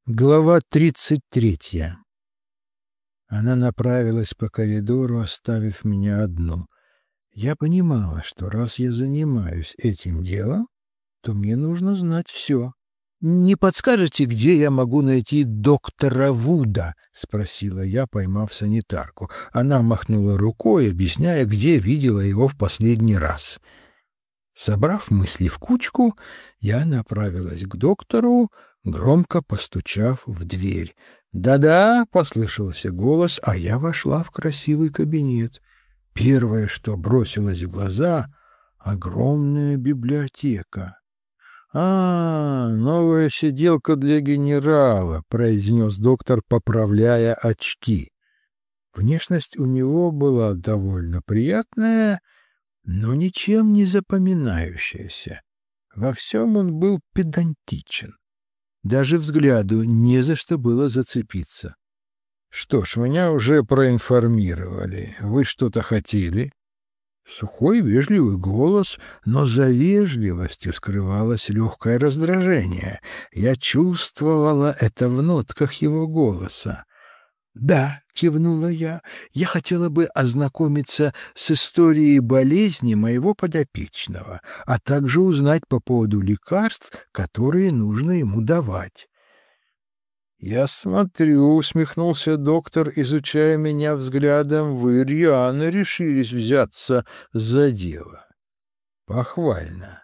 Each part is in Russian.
Глава 33. Она направилась по коридору, оставив меня одну. Я понимала, что раз я занимаюсь этим делом, то мне нужно знать все. «Не подскажете, где я могу найти доктора Вуда?» — спросила я, поймав санитарку. Она махнула рукой, объясняя, где видела его в последний раз. Собрав мысли в кучку, я направилась к доктору, громко постучав в дверь. «Да-да», — послышался голос, а я вошла в красивый кабинет. Первое, что бросилось в глаза — огромная библиотека. Новая сиделка для генерала», — произнес доктор, поправляя очки. Внешность у него была довольно приятная, но ничем не запоминающаяся. Во всем он был педантичен. Даже взгляду не за что было зацепиться. «Что ж, меня уже проинформировали. Вы что-то хотели?» Сухой, вежливый голос, но за вежливостью скрывалось легкое раздражение. Я чувствовала это в нотках его голоса. «Да», — кивнула я, — «я хотела бы ознакомиться с историей болезни моего подопечного, а также узнать по поводу лекарств, которые нужно ему давать». «Я смотрю», — усмехнулся доктор, изучая меня взглядом, — «вы рьяно решились взяться за дело». «Похвально».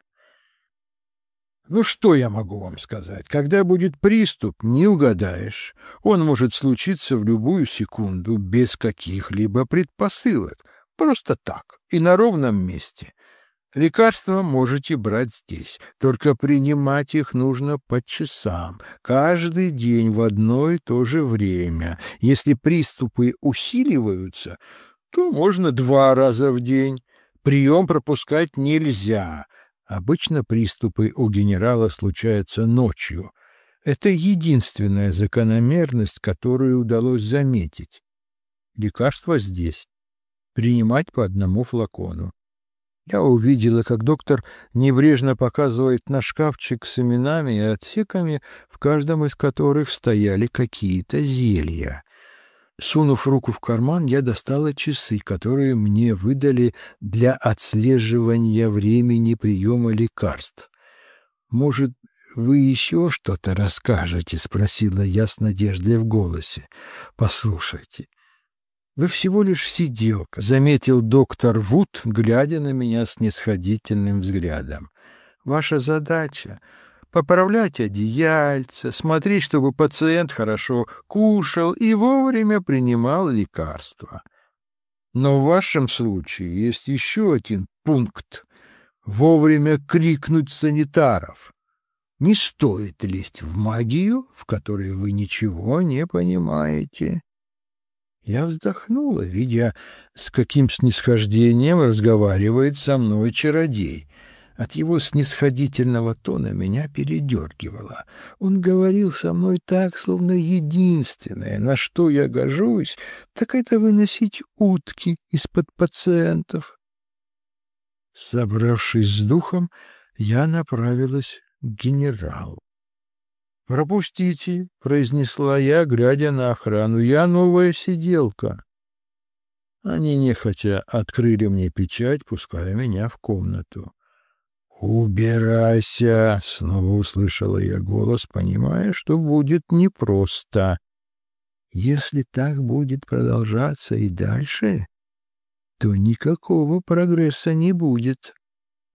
Ну, что я могу вам сказать? Когда будет приступ, не угадаешь. Он может случиться в любую секунду, без каких-либо предпосылок. Просто так, и на ровном месте. Лекарства можете брать здесь, только принимать их нужно по часам, каждый день в одно и то же время. Если приступы усиливаются, то можно 2 раза в день. Прием пропускать нельзя. Обычно приступы у генерала случаются ночью. Это единственная закономерность, которую удалось заметить. Лекарства здесь. Принимать по 1 флакону. Я увидела, как доктор небрежно показывает на шкафчик с именами и отсеками, в каждом из которых стояли какие-то зелья. Сунув руку в карман, я достала часы, которые мне выдали для отслеживания времени приема лекарств. «Может, вы еще что-то расскажете?» — спросила я с надеждой в голосе. «Послушайте, вы всего лишь сиделка», — заметил доктор Вуд, глядя на меня снисходительным взглядом. «Ваша задача — поправлять одеяльце, смотреть, чтобы пациент хорошо кушал и вовремя принимал лекарства. Но в вашем случае есть еще один пункт — вовремя крикнуть санитаров. Не стоит лезть в магию, в которой вы ничего не понимаете». Я вздохнула, видя, с каким снисхождением разговаривает со мной чародей. От его снисходительного тона меня передергивало. Он говорил со мной так, словно единственное, на что я гожусь, так это выносить утки из-под пациентов. Собравшись с духом, я направилась к генералу. «Пропустите», — произнесла я, глядя на охрану, — «я новая сиделка». Они нехотя открыли мне печать, пуская меня в комнату. «Убирайся!» — снова услышала я голос, понимая, что будет непросто. Если так будет продолжаться и дальше, то никакого прогресса не будет.